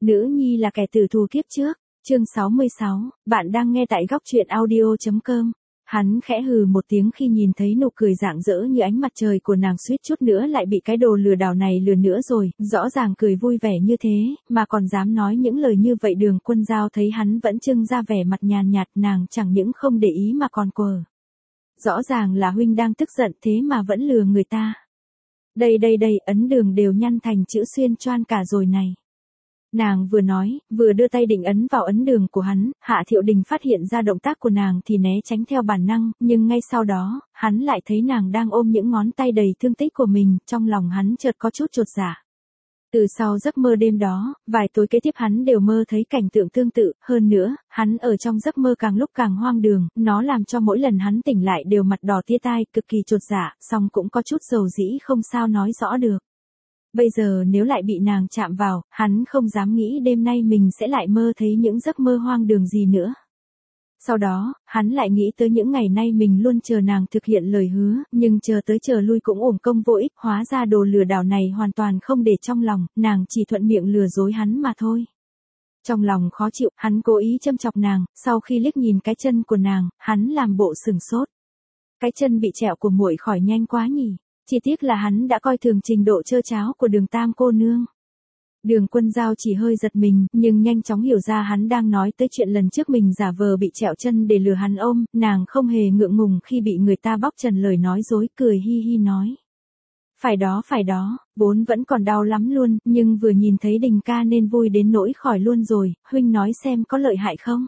Nữ nhi là kẻ tử thù kiếp trước, chương 66, bạn đang nghe tại góc truyện audio.com. Hắn khẽ hừ một tiếng khi nhìn thấy nụ cười rạng rỡ như ánh mặt trời của nàng, suýt chút nữa lại bị cái đồ lừa đảo này lừa nữa rồi, rõ ràng cười vui vẻ như thế, mà còn dám nói những lời như vậy. Đường Quân Giao thấy hắn vẫn trưng ra vẻ mặt nhàn nhạt, nàng chẳng những không để ý mà còn quờ. Rõ ràng là huynh đang tức giận thế mà vẫn lừa người ta. Đây, ấn đường đều nhăn thành chữ xuyên choan cả rồi này. Nàng vừa nói, vừa đưa tay định ấn vào ấn đường của hắn. Hạ Thiệu Đình phát hiện ra động tác của nàng thì né tránh theo bản năng, nhưng ngay sau đó, hắn lại thấy nàng đang ôm những ngón tay đầy thương tích của mình, trong lòng hắn chợt có chút chột dạ. Từ sau giấc mơ đêm đó, vài tối kế tiếp hắn đều mơ thấy cảnh tượng tương tự, hơn nữa, hắn ở trong giấc mơ càng lúc càng hoang đường, nó làm cho mỗi lần hắn tỉnh lại đều mặt đỏ tía tai, cực kỳ chột dạ, song cũng có chút dầu dĩ không sao nói rõ được. Bây giờ nếu lại bị nàng chạm vào, hắn không dám nghĩ đêm nay mình sẽ lại mơ thấy những giấc mơ hoang đường gì nữa. Sau đó, hắn lại nghĩ tới những ngày nay mình luôn chờ nàng thực hiện lời hứa, nhưng chờ tới chờ lui cũng uổng công vô ích, hóa ra đồ lừa đảo này hoàn toàn không để trong lòng, nàng chỉ thuận miệng lừa dối hắn mà thôi. Trong lòng khó chịu, hắn cố ý châm chọc nàng, sau khi liếc nhìn cái chân của nàng, hắn làm bộ sửng sốt. Cái chân bị trẹo của muội khỏi nhanh quá nhỉ, chỉ tiếc là hắn đã coi thường trình độ trơ tráo của Đường Tam cô nương. Đường Quân Giao chỉ hơi giật mình, nhưng nhanh chóng hiểu ra hắn đang nói tới chuyện lần trước mình giả vờ bị trẹo chân để lừa hắn ôm, nàng không hề ngượng ngùng khi bị người ta bóc trần lời nói dối, cười hi hi nói. Phải đó, vốn vẫn còn đau lắm luôn, nhưng vừa nhìn thấy Đình ca nên vui đến nỗi khỏi luôn rồi, huynh nói xem có lợi hại không?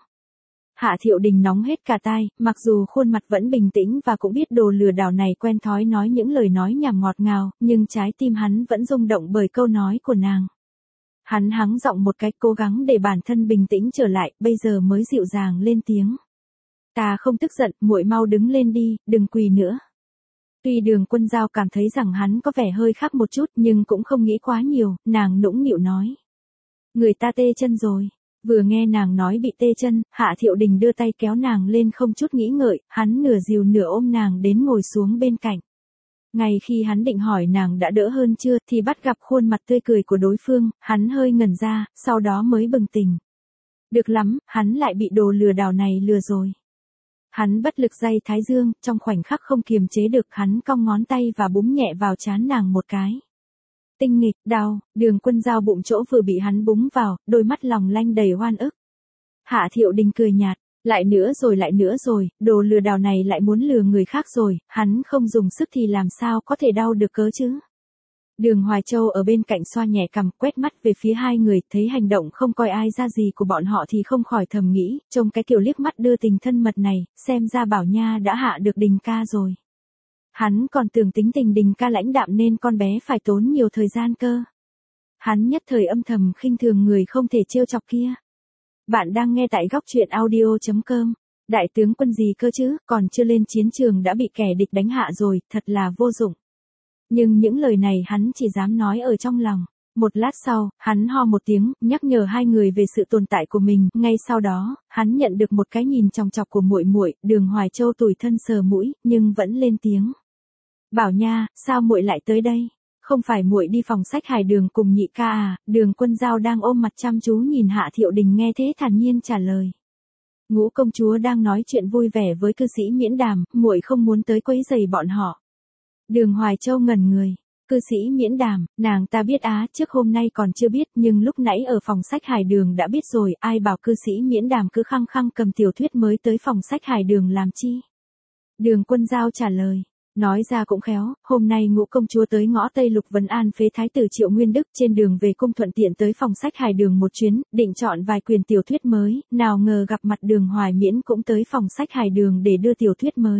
Hạ Thiệu Đình nóng hết cả tai, mặc dù khuôn mặt vẫn bình tĩnh và cũng biết đồ lừa đảo này quen thói nói những lời nói nhảm ngọt ngào, nhưng trái tim hắn vẫn rung động bởi câu nói của nàng. Hắn hắng giọng một cái, cố gắng để bản thân bình tĩnh trở lại, bây giờ mới dịu dàng lên tiếng. Ta không tức giận, muội mau đứng lên đi, đừng quỳ nữa. Tuy Đường Quân Giao cảm thấy rằng hắn có vẻ hơi khác một chút nhưng cũng không nghĩ quá nhiều, nàng nũng nịu nói. Người ta tê chân rồi. Vừa nghe nàng nói bị tê chân, Hạ Thiệu Đình đưa tay kéo nàng lên không chút nghĩ ngợi, hắn nửa dìu nửa ôm nàng đến ngồi xuống bên cạnh. Ngay khi hắn định hỏi nàng đã đỡ hơn chưa thì bắt gặp khuôn mặt tươi cười của đối phương, hắn hơi ngẩn ra, sau đó mới bừng tỉnh. Được lắm, hắn lại bị đồ lừa đảo này lừa rồi. Hắn bất lực day thái dương, trong khoảnh khắc không kiềm chế được hắn cong ngón tay và búng nhẹ vào trán nàng một cái. Tinh nghịch, đau, Đường Quân Giao bụng chỗ vừa bị hắn búng vào, đôi mắt lòng lanh đầy oan ức. Hạ Thiệu Đình cười nhạt, lại nữa rồi, đồ lừa đảo này lại muốn lừa người khác rồi, hắn không dùng sức thì làm sao có thể đau được cớ chứ. Đường Hoài Châu ở bên cạnh xoa nhẹ cằm, quét mắt về phía hai người, thấy hành động không coi ai ra gì của bọn họ thì không khỏi thầm nghĩ, trông cái kiểu liếc mắt đưa tình thân mật này, xem ra Bảo Nha đã hạ được Đình ca rồi. Hắn còn tưởng tính tình Đình ca lãnh đạm nên con bé phải tốn nhiều thời gian cơ. Hắn nhất thời âm thầm khinh thường người không thể trêu chọc kia. Bạn đang nghe tại góc truyện audio.com. Đại tướng quân gì cơ chứ, còn chưa lên chiến trường đã bị kẻ địch đánh hạ rồi, thật là vô dụng. Nhưng những lời này hắn chỉ dám nói ở trong lòng. Một lát sau, hắn ho một tiếng, nhắc nhở hai người về sự tồn tại của mình, ngay sau đó, hắn nhận được một cái nhìn chòng chọc của muội muội. Đường Hoài Châu tủi thân sờ mũi, nhưng vẫn lên tiếng. Bảo Nha, sao muội lại tới đây? Không phải muội đi phòng sách Hải Đường cùng nhị ca à? Đường Quân Giao đang ôm mặt chăm chú nhìn Hạ Thiệu Đình nghe thế thản nhiên trả lời. Ngũ công chúa đang nói chuyện vui vẻ với cư sĩ Miễn Đàm, muội không muốn tới quấy rầy bọn họ. Đường Hoài Châu ngẩn người. Cư sĩ Miễn Đàm, nàng ta biết á, trước hôm nay còn chưa biết nhưng lúc nãy ở phòng sách Hải Đường đã biết rồi, ai bảo cư sĩ Miễn Đàm cứ khăng khăng cầm tiểu thuyết mới tới phòng sách Hải Đường làm chi? Đường Quân Giao trả lời. Nói ra cũng khéo, hôm nay Ngũ công chúa tới ngõ Tây Lục vấn an phế thái tử Triệu Nguyên Đức, trên đường về cung thuận tiện tới phòng sách Hải Đường một chuyến, định chọn vài quyển tiểu thuyết mới, nào ngờ gặp mặt Đường Hoài Miễn cũng tới phòng sách Hải Đường để đưa tiểu thuyết mới.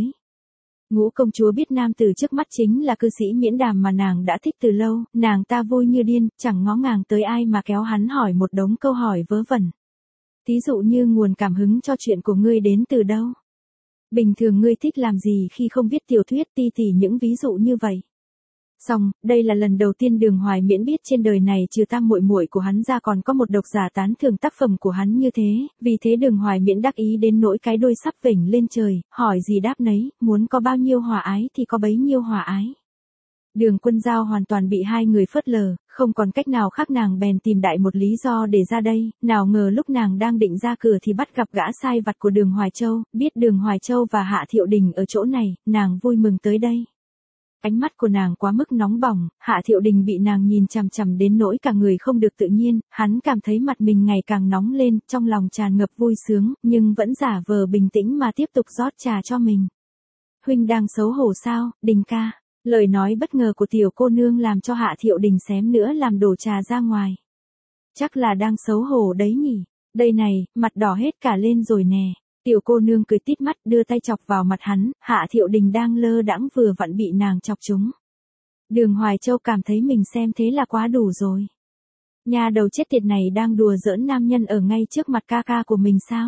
Ngũ công chúa biết nam tử trước mắt chính là cư sĩ Miễn Đàm mà nàng đã thích từ lâu, nàng ta vui như điên, chẳng ngó ngàng tới ai mà kéo hắn hỏi một đống câu hỏi vớ vẩn. Thí dụ như nguồn cảm hứng cho chuyện của ngươi đến từ đâu? Bình thường ngươi thích làm gì khi không viết tiểu thuyết, ti tỉ những ví dụ như vậy. Xong, đây là lần đầu tiên Đường Hoài Miễn biết trên đời này trừ Tam muội muội của hắn ra còn có một độc giả tán thưởng tác phẩm của hắn như thế, vì thế Đường Hoài Miễn đắc ý đến nỗi cái đuôi sắp vểnh lên trời, hỏi gì đáp nấy, muốn có bao nhiêu hòa ái thì có bấy nhiêu hòa ái. Đường Quân Giao hoàn toàn bị hai người phớt lờ, không còn cách nào khác nàng bèn tìm đại một lý do để ra đây, nào ngờ lúc nàng đang định ra cửa thì bắt gặp gã sai vặt của Đường Hoài Châu, biết Đường Hoài Châu và Hạ Thiệu Đình ở chỗ này, nàng vui mừng tới đây. Ánh mắt của nàng quá mức nóng bỏng, Hạ Thiệu Đình bị nàng nhìn chằm chằm đến nỗi cả người không được tự nhiên, hắn cảm thấy mặt mình ngày càng nóng lên, trong lòng tràn ngập vui sướng, nhưng vẫn giả vờ bình tĩnh mà tiếp tục rót trà cho mình. Huynh đang xấu hổ sao, Đình ca? Lời nói bất ngờ của tiểu cô nương làm cho Hạ Thiệu Đình xém nữa làm đổ trà ra ngoài. Chắc là đang xấu hổ đấy nhỉ, đây này, mặt đỏ hết cả lên rồi nè. Tiểu cô nương cười tít mắt đưa tay chọc vào mặt hắn, Hạ Thiệu Đình đang lơ đãng vừa vặn bị nàng chọc trúng. Đường Hoài Châu cảm thấy mình xem thế là quá đủ rồi. Nhà đầu chết tiệt này đang đùa giỡn nam nhân ở ngay trước mặt ca ca của mình sao?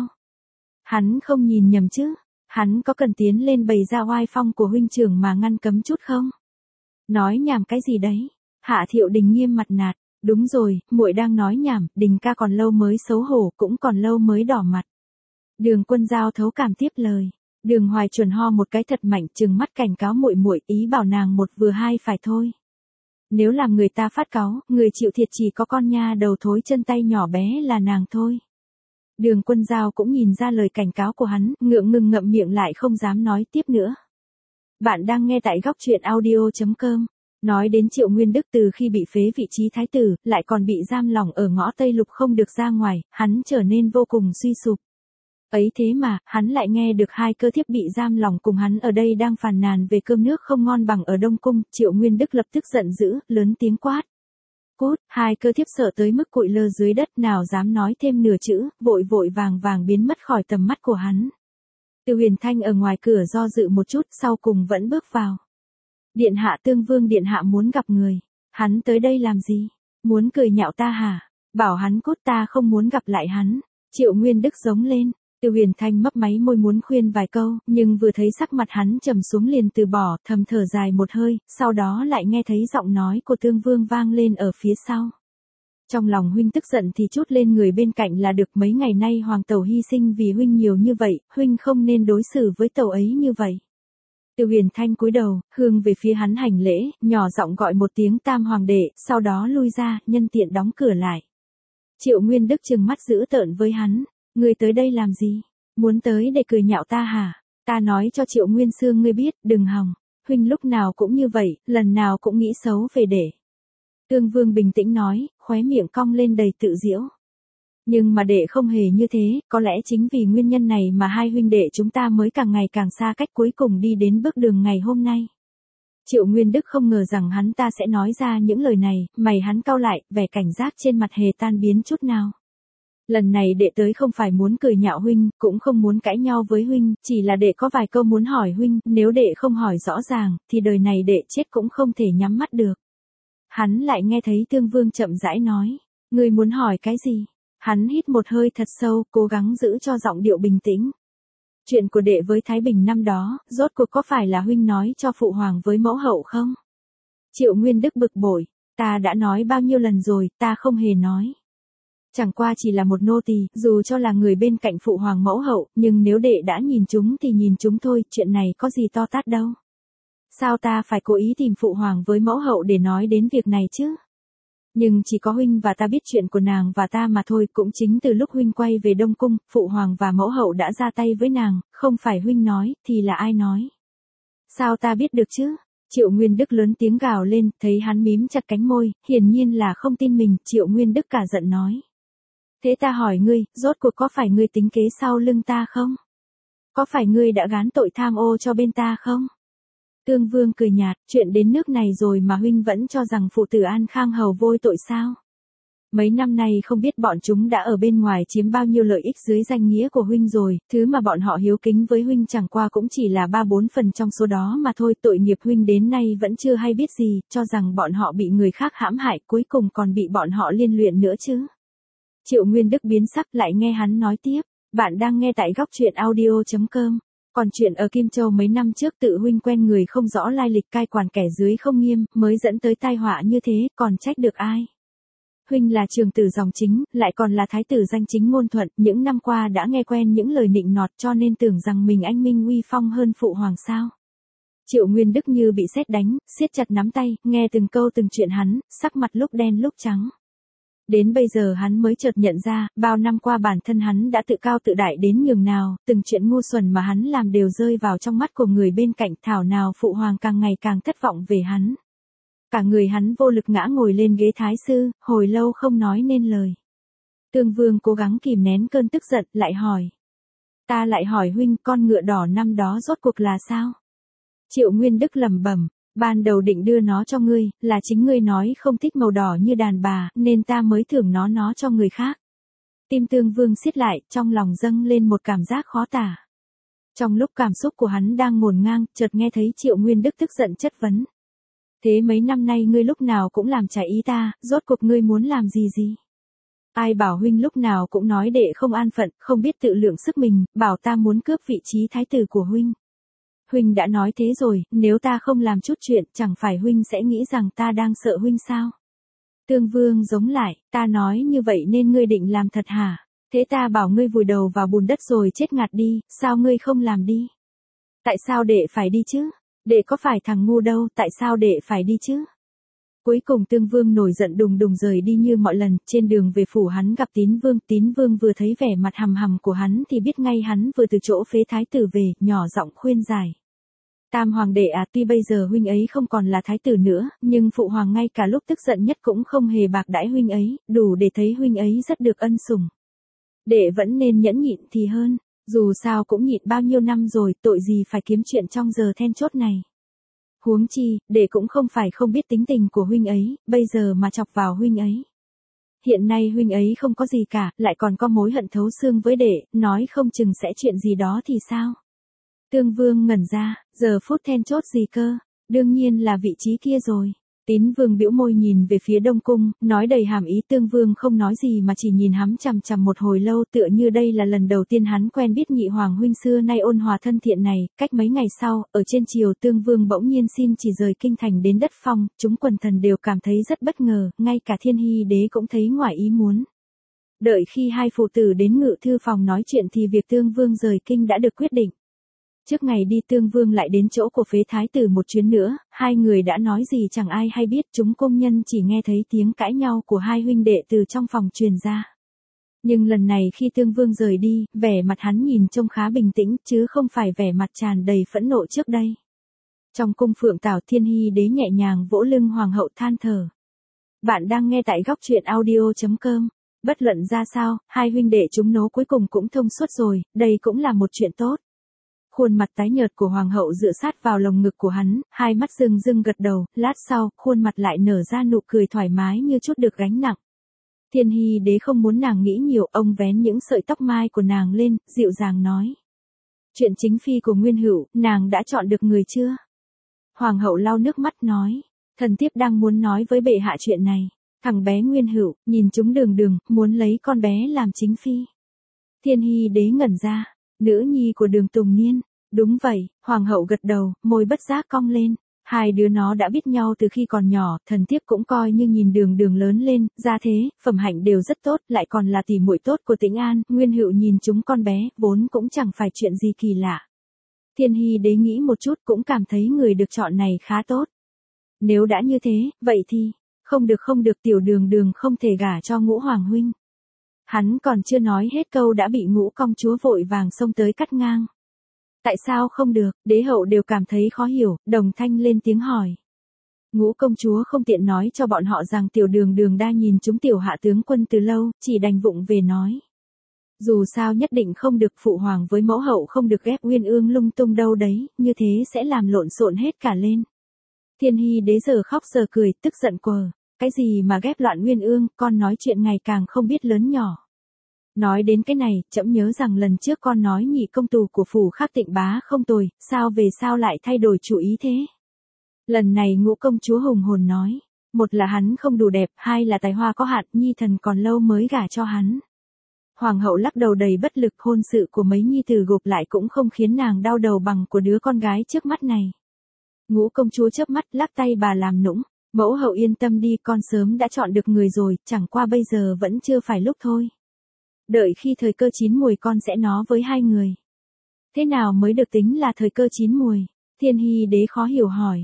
Hắn không nhìn nhầm chứ? Hắn có cần tiến lên bày ra oai phong của huynh trưởng mà ngăn cấm chút không? Nói nhảm cái gì đấy? Hạ Thiệu Đình nghiêm mặt nạt, đúng rồi, muội đang nói nhảm, Đình ca còn lâu mới xấu hổ, cũng còn lâu mới đỏ mặt. Đường Quân Giao thấu cảm tiếp lời. Đường Hoài chuẩn ho một cái thật mạnh, trừng mắt cảnh cáo muội muội, ý bảo nàng một vừa hai phải thôi. Nếu làm người ta phát cáu, người chịu thiệt chỉ có con nha đầu thối chân tay nhỏ bé là nàng thôi. Đường Quân Giao cũng nhìn ra lời cảnh cáo của hắn, ngượng ngùng ngậm miệng lại không dám nói tiếp nữa. Bạn đang nghe tại góc truyện audio.com. Nói đến Triệu Nguyên Đức từ khi bị phế vị trí thái tử, lại còn bị giam lỏng ở ngõ Tây Lục không được ra ngoài, hắn trở nên vô cùng suy sụp. Ấy thế mà, hắn lại nghe được hai cơ thiếp bị giam lỏng cùng hắn ở đây đang phàn nàn về cơm nước không ngon bằng ở Đông Cung, Triệu Nguyên Đức lập tức giận dữ, lớn tiếng quát. Cút, hai cơ thiếp sợ tới mức cụi lơ dưới đất nào dám nói thêm nửa chữ, vội vội vàng vàng biến mất khỏi tầm mắt của hắn. Từ Huyền Thanh ở ngoài cửa do dự một chút, sau cùng vẫn bước vào. Điện hạ Tương Vương điện hạ muốn gặp người. Hắn tới đây làm gì? Muốn cười nhạo ta hả? Bảo hắn cút, ta không muốn gặp lại hắn. Triệu Nguyên Đức giống lên. Từ Huyền Thanh mấp máy môi muốn khuyên vài câu, nhưng vừa thấy sắc mặt hắn trầm xuống liền từ bỏ, thầm thở dài một hơi, sau đó lại nghe thấy giọng nói của Tương Vương vang lên ở phía sau. Trong lòng huynh tức giận thì trút lên người bên cạnh là được, mấy ngày nay hoàng tẩu hy sinh vì huynh nhiều như vậy, huynh không nên đối xử với tẩu ấy như vậy. Từ Huyền Thanh cúi đầu, hướng về phía hắn hành lễ, nhỏ giọng gọi một tiếng Tam hoàng đệ, sau đó lui ra, nhân tiện đóng cửa lại. Triệu Nguyên Đức trừng mắt dữ tợn với hắn. Ngươi tới đây làm gì? Muốn tới để cười nhạo ta hả? Ta nói cho Triệu Nguyên Xương ngươi biết, đừng hòng. Huynh lúc nào cũng như vậy, lần nào cũng nghĩ xấu về đệ. Tương Vương bình tĩnh nói, khóe miệng cong lên đầy tự giễu. Nhưng mà đệ không hề như thế, có lẽ chính vì nguyên nhân này mà hai huynh đệ chúng ta mới càng ngày càng xa cách, cuối cùng đi đến bước đường ngày hôm nay. Triệu Nguyên Đức không ngờ rằng hắn ta sẽ nói ra những lời này, mày hắn cau lại, vẻ cảnh giác trên mặt hề tan biến chút nào. Lần này đệ tới không phải muốn cười nhạo huynh, cũng không muốn cãi nhau với huynh, chỉ là đệ có vài câu muốn hỏi huynh, nếu đệ không hỏi rõ ràng, thì đời này đệ chết cũng không thể nhắm mắt được. Hắn lại nghe thấy Tương Vương chậm rãi nói, ngươi muốn hỏi cái gì? Hắn hít một hơi thật sâu, cố gắng giữ cho giọng điệu bình tĩnh. Chuyện của đệ với Thái Bình năm đó, rốt cuộc có phải là huynh nói cho phụ hoàng với mẫu hậu không? Triệu Nguyên Đức bực bội, ta đã nói bao nhiêu lần rồi, ta không hề nói. Chẳng qua chỉ là một nô tỳ, dù cho là người bên cạnh phụ hoàng mẫu hậu, nhưng nếu đệ đã nhìn chúng thì nhìn chúng thôi, chuyện này có gì to tát đâu. Sao ta phải cố ý tìm phụ hoàng với mẫu hậu để nói đến việc này chứ? Nhưng chỉ có huynh và ta biết chuyện của nàng và ta mà thôi, cũng chính từ lúc huynh quay về Đông Cung, phụ hoàng và mẫu hậu đã ra tay với nàng, không phải huynh nói, thì là ai nói? Sao ta biết được chứ? Triệu Nguyên Đức lớn tiếng gào lên, thấy hắn mím chặt cánh môi, hiển nhiên là không tin mình, Triệu Nguyên Đức cả giận nói. Thế ta hỏi ngươi, rốt cuộc có phải ngươi tính kế sau lưng ta không? Có phải ngươi đã gán tội tham ô cho bên ta không? Tương Vương cười nhạt, chuyện đến nước này rồi mà huynh vẫn cho rằng phụ tử An Khang hầu vôi tội sao? Mấy năm nay không biết bọn chúng đã ở bên ngoài chiếm bao nhiêu lợi ích dưới danh nghĩa của huynh rồi, thứ mà bọn họ hiếu kính với huynh chẳng qua cũng chỉ là 3-4 phần trong số đó mà thôi, tội nghiệp huynh đến nay vẫn chưa hay biết gì, cho rằng bọn họ bị người khác hãm hại, cuối cùng còn bị bọn họ liên luyện nữa chứ. Triệu Nguyên Đức biến sắc, lại nghe hắn nói tiếp, bạn đang nghe tại góc truyện audio.com. Còn chuyện ở Kim Châu mấy năm trước tự huynh quen người không rõ lai lịch, cai quản kẻ dưới không nghiêm, mới dẫn tới tai họa như thế, còn trách được ai? Huynh là trường tử dòng chính, lại còn là thái tử danh chính ngôn thuận, những năm qua đã nghe quen những lời nịnh nọt cho nên tưởng rằng mình anh minh uy phong hơn phụ hoàng sao? Triệu Nguyên Đức như bị sét đánh, siết chặt nắm tay, nghe từng câu từng chuyện hắn, sắc mặt lúc đen lúc trắng. Đến bây giờ hắn mới chợt nhận ra, bao năm qua bản thân hắn đã tự cao tự đại đến nhường nào, từng chuyện ngu xuẩn mà hắn làm đều rơi vào trong mắt của người bên cạnh, thảo nào phụ hoàng càng ngày càng thất vọng về hắn. Cả người hắn vô lực ngã ngồi lên ghế thái sư, hồi lâu không nói nên lời. Tương Vương cố gắng kìm nén cơn tức giận, lại hỏi. Ta lại hỏi huynh, con ngựa đỏ năm đó rốt cuộc là sao? Triệu Nguyên Đức lẩm bẩm, ban đầu định đưa nó cho ngươi, là chính ngươi nói không thích màu đỏ như đàn bà, nên ta mới thưởng nó cho người khác. Tim Tương Vương siết lại, trong lòng dâng lên một cảm giác khó tả. Trong lúc cảm xúc của hắn đang ngổn ngang, chợt nghe thấy Triệu Nguyên Đức tức giận chất vấn. Thế mấy năm nay ngươi lúc nào cũng làm trái ý ta, rốt cuộc ngươi muốn làm gì? Ai bảo huynh lúc nào cũng nói đệ không an phận, không biết tự lượng sức mình, bảo ta muốn cướp vị trí thái tử của huynh. Huynh đã nói thế rồi, nếu ta không làm chút chuyện, chẳng phải huynh sẽ nghĩ rằng ta đang sợ huynh sao? Tương Vương giống lại, ta nói như vậy nên ngươi định làm thật hả? Thế ta bảo ngươi vùi đầu vào bùn đất rồi chết ngạt đi, sao ngươi không làm đi? Tại sao đệ phải đi chứ? Đệ có phải thằng ngu đâu, tại sao đệ phải đi chứ? Cuối cùng Tương Vương nổi giận đùng đùng rời đi như mọi lần, trên đường về phủ hắn gặp Tín Vương vừa thấy vẻ mặt hầm hầm của hắn thì biết ngay hắn vừa từ chỗ phế thái tử về, nhỏ giọng khuyên giải. Tam hoàng đệ à, tuy bây giờ huynh ấy không còn là thái tử nữa, nhưng phụ hoàng ngay cả lúc tức giận nhất cũng không hề bạc đãi huynh ấy, đủ để thấy huynh ấy rất được ân sủng. Đệ vẫn nên nhẫn nhịn thì hơn, dù sao cũng nhịn bao nhiêu năm rồi, tội gì phải kiếm chuyện trong giờ then chốt này. Huống chi, đệ cũng không phải không biết tính tình của huynh ấy, bây giờ mà chọc vào huynh ấy. Hiện nay huynh ấy không có gì cả, lại còn có mối hận thấu xương với đệ, nói không chừng sẽ chuyện gì đó thì sao? Tương Vương ngẩn ra, giờ phút then chốt gì cơ? Đương nhiên là vị trí kia rồi. Tín Vương bĩu môi nhìn về phía Đông Cung, nói đầy hàm ý. Tương Vương không nói gì mà chỉ nhìn hắn chằm chằm một hồi lâu, tựa như đây là lần đầu tiên hắn quen biết nhị hoàng huynh xưa nay ôn hòa thân thiện này. Cách mấy ngày sau, ở trên triều Tương Vương bỗng nhiên xin chỉ rời kinh thành đến đất Phong, chúng quần thần đều cảm thấy rất bất ngờ, ngay cả Thiên Hy đế cũng thấy ngoài ý muốn. Đợi khi hai phụ tử đến ngự thư phòng nói chuyện thì việc Tương Vương rời kinh đã được quyết định. Trước ngày đi Tương Vương lại đến chỗ của phế thái tử một chuyến nữa, hai người đã nói gì chẳng ai hay biết, chúng công nhân chỉ nghe thấy tiếng cãi nhau của hai huynh đệ từ trong phòng truyền ra. Nhưng lần này khi Tương Vương rời đi, vẻ mặt hắn nhìn trông khá bình tĩnh, chứ không phải vẻ mặt tràn đầy phẫn nộ trước đây. Trong cung Phượng Tảo, Thiên Hy đế nhẹ nhàng vỗ lưng hoàng hậu than thở. Bạn đang nghe tại góc truyện audio.com. Bất luận ra sao, hai huynh đệ chúng nó cuối cùng cũng thông suốt rồi, đây cũng là một chuyện tốt. Khuôn mặt tái nhợt của hoàng hậu dựa sát vào lồng ngực của hắn, hai mắt rưng rưng gật đầu, lát sau, khuôn mặt lại nở ra nụ cười thoải mái như chút được gánh nặng. Thiên Hy đế không muốn nàng nghĩ nhiều, ông vén những sợi tóc mai của nàng lên, dịu dàng nói. Chuyện chính phi của Nguyên Hữu, nàng đã chọn được người chưa? Hoàng hậu lau nước mắt nói, thần thiếp đang muốn nói với bệ hạ chuyện này. Thằng bé Nguyên Hữu, nhìn chúng đường, muốn lấy con bé làm chính phi. Thiên Hy đế ngẩn ra, nữ nhi của Đường Tùng Niên. Đúng vậy, hoàng hậu gật đầu, môi bất giác cong lên. Hai đứa nó đã biết nhau từ khi còn nhỏ, thần thiếp cũng coi như nhìn Đường lớn lên, gia thế, phẩm hạnh đều rất tốt, lại còn là tỷ muội tốt của Tĩnh An. Nguyên Hữu nhìn chúng con bé, vốn cũng chẳng phải chuyện gì kỳ lạ. Thiên Hy đế nghĩ một chút cũng cảm thấy người được chọn này khá tốt. Nếu đã như thế, vậy thì, không được tiểu Đường không thể gả cho Ngũ hoàng huynh. Hắn còn chưa nói hết câu đã bị Ngũ công chúa vội vàng xông tới cắt ngang. Tại sao không được, đế hậu đều cảm thấy khó hiểu, đồng thanh lên tiếng hỏi. Ngũ công chúa không tiện nói cho bọn họ rằng tiểu Đường đã nhìn chúng tiểu hạ tướng quân từ lâu, chỉ đành vụng về nói. Dù sao nhất định không được, phụ hoàng với mẫu hậu không được ghép Uyên Ương lung tung đâu đấy, như thế sẽ làm lộn xộn hết cả lên. Thiên Hy đế giờ khóc giờ cười, tức giận quờ. Cái gì mà ghép loạn Uyên Ương, con nói chuyện ngày càng không biết lớn nhỏ. Nói đến cái này, trẫm nhớ rằng lần trước con nói nhị công tù của phủ Khắc Tịnh bá không tồi, sao về sao lại thay đổi chủ ý thế? Lần này Ngũ công chúa hùng hồn nói, một là hắn không đủ đẹp, hai là tài hoa có hạn, nhi thần còn lâu mới gả cho hắn. Hoàng hậu lắc đầu đầy bất lực, hôn sự của mấy nhi tử gộp lại cũng không khiến nàng đau đầu bằng của đứa con gái trước mắt này. Ngũ công chúa chớp mắt, lắc tay bà làm nũng, mẫu hậu yên tâm đi, con sớm đã chọn được người rồi, chẳng qua bây giờ vẫn chưa phải lúc thôi. Đợi khi thời cơ chín muồi con sẽ nói với hai người. Thế nào mới được tính là thời cơ chín muồi? Thiên Hy đế khó hiểu hỏi.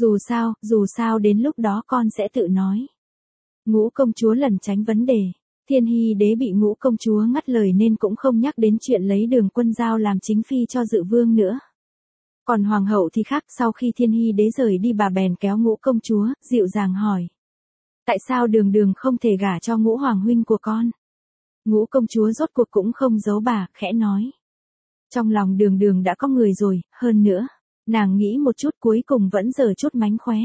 Dù sao đến lúc đó con sẽ tự nói. Ngũ công chúa lẩn tránh vấn đề. Thiên Hy đế bị ngũ công chúa ngắt lời nên cũng không nhắc đến chuyện lấy Đường Quân Giao làm chính phi cho Dự Vương nữa. Còn hoàng hậu thì khác, sau khi Thiên Hy đế rời đi bà bèn kéo ngũ công chúa, dịu dàng hỏi. Tại sao Đường không thể gả cho ngũ hoàng huynh của con? Ngũ công chúa rốt cuộc cũng không giấu bà, khẽ nói. Trong lòng Đường đã có người rồi, hơn nữa. Nàng nghĩ một chút cuối cùng vẫn giở chút mánh khóe.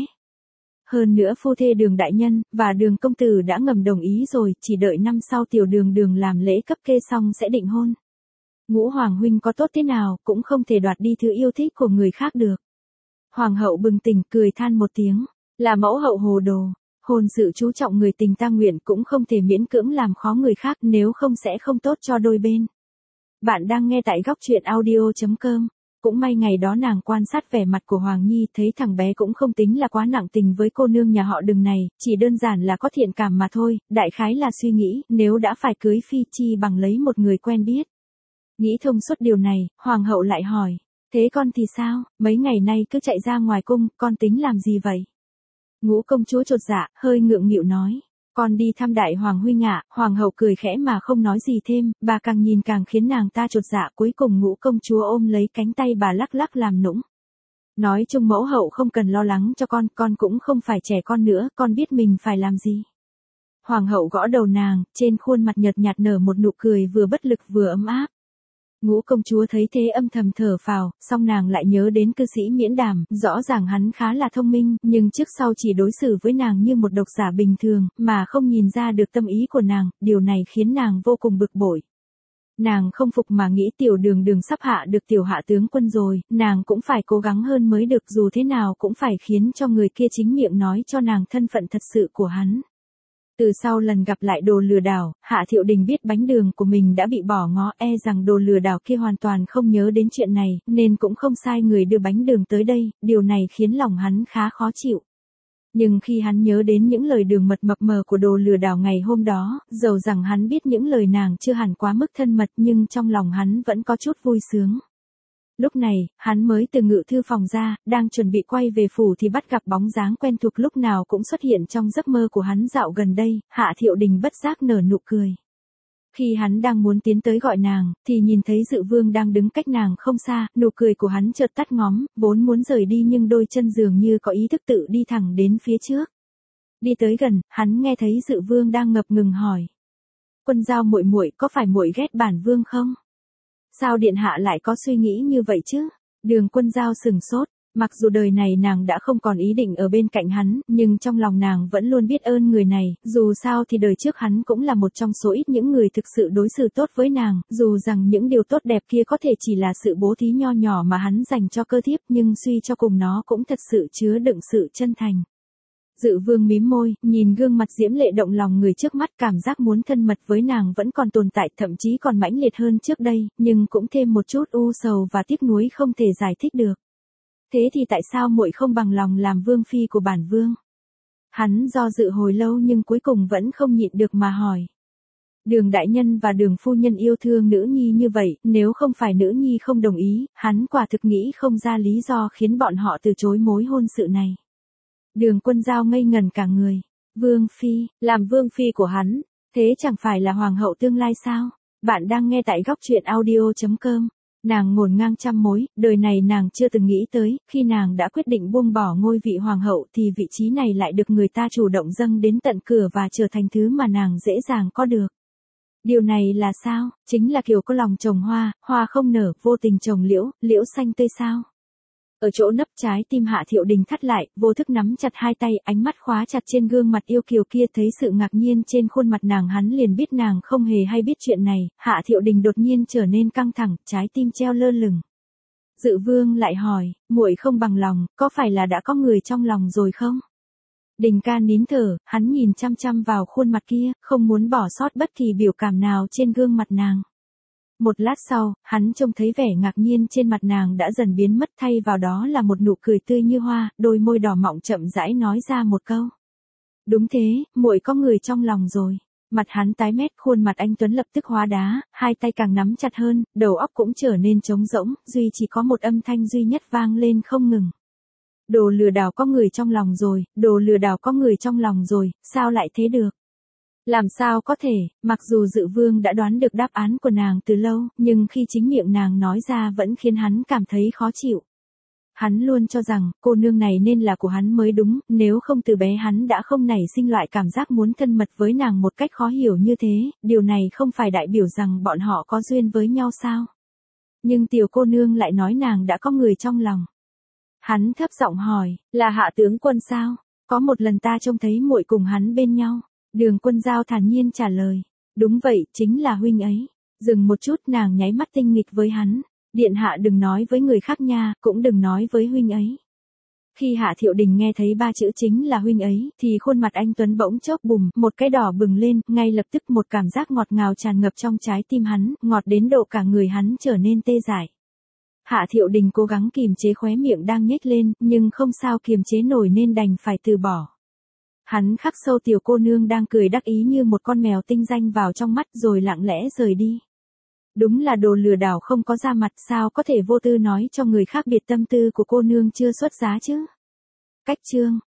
Hơn nữa phu thê Đường đại nhân và Đường công tử đã ngầm đồng ý rồi, chỉ đợi năm sau tiểu Đường làm lễ cấp kê xong sẽ định hôn. Ngũ hoàng huynh có tốt thế nào cũng không thể đoạt đi thứ yêu thích của người khác được. Hoàng hậu bừng tỉnh cười than một tiếng, là mẫu hậu hồ đồ, hôn sự chú trọng người tình ta nguyện cũng không thể miễn cưỡng làm khó người khác, nếu không sẽ không tốt cho đôi bên. Bạn đang nghe tại góc truyện audio.com. Cũng may ngày đó nàng quan sát vẻ mặt của Hoàng Nhi, thấy thằng bé cũng không tính là quá nặng tình với cô nương nhà họ Đường này, chỉ đơn giản là có thiện cảm mà thôi, đại khái là suy nghĩ, nếu đã phải cưới phi chi bằng lấy một người quen biết. Nghĩ thông suốt điều này, Hoàng hậu lại hỏi, thế con thì sao, mấy ngày nay cứ chạy ra ngoài cung, con tính làm gì vậy? Ngũ công chúa chột dạ, hơi ngượng nghịu nói. Con đi thăm đại hoàng huynh ạ. Hoàng hậu cười khẽ mà không nói gì thêm, bà càng nhìn càng khiến nàng ta chột dạ, cuối cùng ngũ công chúa ôm lấy cánh tay bà lắc lắc làm nũng. Nói chung mẫu hậu không cần lo lắng cho con cũng không phải trẻ con nữa, con biết mình phải làm gì. Hoàng hậu gõ đầu nàng, trên khuôn mặt nhợt nhạt nở một nụ cười vừa bất lực vừa ấm áp. Ngũ công chúa thấy thế âm thầm thở phào, song nàng lại nhớ đến cư sĩ Miễn Đàm, rõ ràng hắn khá là thông minh, nhưng trước sau chỉ đối xử với nàng như một độc giả bình thường, mà không nhìn ra được tâm ý của nàng, điều này khiến nàng vô cùng bực bội. Nàng không phục mà nghĩ tiểu Đường sắp hạ được tiểu hạ tướng quân rồi, nàng cũng phải cố gắng hơn mới được, dù thế nào cũng phải khiến cho người kia chính miệng nói cho nàng thân phận thật sự của hắn. Từ sau lần gặp lại đồ lừa đảo, Hạ Thiệu Đình biết bánh đường của mình đã bị bỏ ngó, rằng đồ lừa đảo kia hoàn toàn không nhớ đến chuyện này, nên cũng không sai người đưa bánh đường tới đây, điều này khiến lòng hắn khá khó chịu. Nhưng khi hắn nhớ đến những lời đường mật mập mờ của đồ lừa đảo ngày hôm đó, dầu rằng hắn biết những lời nàng chưa hẳn quá mức thân mật nhưng trong lòng hắn vẫn có chút vui sướng. Lúc này, hắn mới từ ngự thư phòng ra, đang chuẩn bị quay về phủ thì bắt gặp bóng dáng quen thuộc lúc nào cũng xuất hiện trong giấc mơ của hắn dạo gần đây, Hạ Thiệu Đình bất giác nở nụ cười. Khi hắn đang muốn tiến tới gọi nàng, thì nhìn thấy Dự Vương đang đứng cách nàng không xa, nụ cười của hắn chợt tắt ngóm, vốn muốn rời đi nhưng đôi chân dường như có ý thức tự đi thẳng đến phía trước. Đi tới gần, hắn nghe thấy Dự Vương đang ngập ngừng hỏi. Quân Giao muội muội, có phải muội ghét bản vương không? Sao điện hạ lại có suy nghĩ như vậy chứ? Đường Quân Giao sừng sốt, mặc dù đời này nàng đã không còn ý định ở bên cạnh hắn, nhưng trong lòng nàng vẫn luôn biết ơn người này, dù sao thì đời trước hắn cũng là một trong số ít những người thực sự đối xử tốt với nàng, dù rằng những điều tốt đẹp kia có thể chỉ là sự bố thí nho nhỏ mà hắn dành cho cơ thiếp, nhưng suy cho cùng nó cũng thật sự chứa đựng sự chân thành. Dự Vương mím môi, nhìn gương mặt diễm lệ động lòng người trước mắt, cảm giác muốn thân mật với nàng vẫn còn tồn tại, thậm chí còn mãnh liệt hơn trước đây, nhưng cũng thêm một chút u sầu và tiếc nuối không thể giải thích được. Thế thì tại sao muội không bằng lòng làm vương phi của bản vương? Hắn do dự hồi lâu nhưng cuối cùng vẫn không nhịn được mà hỏi. Đường đại nhân và Đường phu nhân yêu thương nữ nhi như vậy, nếu không phải nữ nhi không đồng ý, hắn quả thực nghĩ không ra lý do khiến bọn họ từ chối mối hôn sự này. Đường Quân Giao ngây ngẩn cả người. Vương phi, làm vương phi của hắn, thế chẳng phải là hoàng hậu tương lai sao? Bạn đang nghe tại góc truyện audio.com. Nàng ngổn ngang trăm mối, đời này nàng chưa từng nghĩ tới, khi nàng đã quyết định buông bỏ ngôi vị hoàng hậu thì vị trí này lại được người ta chủ động dâng đến tận cửa và trở thành thứ mà nàng dễ dàng có được. Điều này là sao? Chính là kiểu có lòng trồng hoa, hoa không nở, vô tình trồng liễu, liễu xanh tươi sao? Ở chỗ nấp trái tim Hạ Thiệu Đình thắt lại, vô thức nắm chặt hai tay, ánh mắt khóa chặt trên gương mặt yêu kiều kia, thấy sự ngạc nhiên trên khuôn mặt nàng hắn liền biết nàng không hề hay biết chuyện này, Hạ Thiệu Đình đột nhiên trở nên căng thẳng, trái tim treo lơ lửng. Dự Vương lại hỏi, muội không bằng lòng, có phải là đã có người trong lòng rồi không? Đình ca nín thở, hắn nhìn chăm chăm vào khuôn mặt kia, không muốn bỏ sót bất kỳ biểu cảm nào trên gương mặt nàng. Một lát sau, hắn trông thấy vẻ ngạc nhiên trên mặt nàng đã dần biến mất, thay vào đó là một nụ cười tươi như hoa, đôi môi đỏ mọng chậm rãi nói ra một câu. Đúng thế, muội có người trong lòng rồi. Mặt hắn tái mét, khuôn mặt anh Tuấn lập tức hóa đá, hai tay càng nắm chặt hơn, đầu óc cũng trở nên trống rỗng, duy chỉ có một âm thanh duy nhất vang lên không ngừng. Đồ lừa đảo có người trong lòng rồi, đồ lừa đảo có người trong lòng rồi, sao lại thế được? Làm sao có thể, mặc dù Dự Vương đã đoán được đáp án của nàng từ lâu, nhưng khi chính miệng nàng nói ra vẫn khiến hắn cảm thấy khó chịu. Hắn luôn cho rằng, cô nương này nên là của hắn mới đúng, nếu không từ bé hắn đã không nảy sinh loại cảm giác muốn thân mật với nàng một cách khó hiểu như thế, điều này không phải đại biểu rằng bọn họ có duyên với nhau sao? Nhưng tiểu cô nương lại nói nàng đã có người trong lòng. Hắn thấp giọng hỏi, là Hạ tướng quân sao? Có một lần ta trông thấy muội cùng hắn bên nhau. Đường Quân Giao thản nhiên trả lời, đúng vậy, chính là huynh ấy. Dừng một chút, nàng nháy mắt tinh nghịch với hắn. Điện hạ đừng nói với người khác nha, cũng đừng nói với huynh ấy. Khi Hạ Thiệu Đình nghe thấy ba chữ chính là huynh ấy, thì khuôn mặt anh Tuấn bỗng chốc bùng, một cái đỏ bừng lên, ngay lập tức một cảm giác ngọt ngào tràn ngập trong trái tim hắn, ngọt đến độ cả người hắn trở nên tê dại. Hạ Thiệu Đình cố gắng kìm chế khóe miệng đang nhếch lên, nhưng không sao kiềm chế nổi nên đành phải từ bỏ. Hắn khắc sâu tiểu cô nương đang cười đắc ý như một con mèo tinh danh vào trong mắt rồi lặng lẽ rời đi. Đúng là đồ lừa đảo không có da mặt, sao có thể vô tư nói cho người khác biệt tâm tư của cô nương chưa xuất giá chứ. Cách chương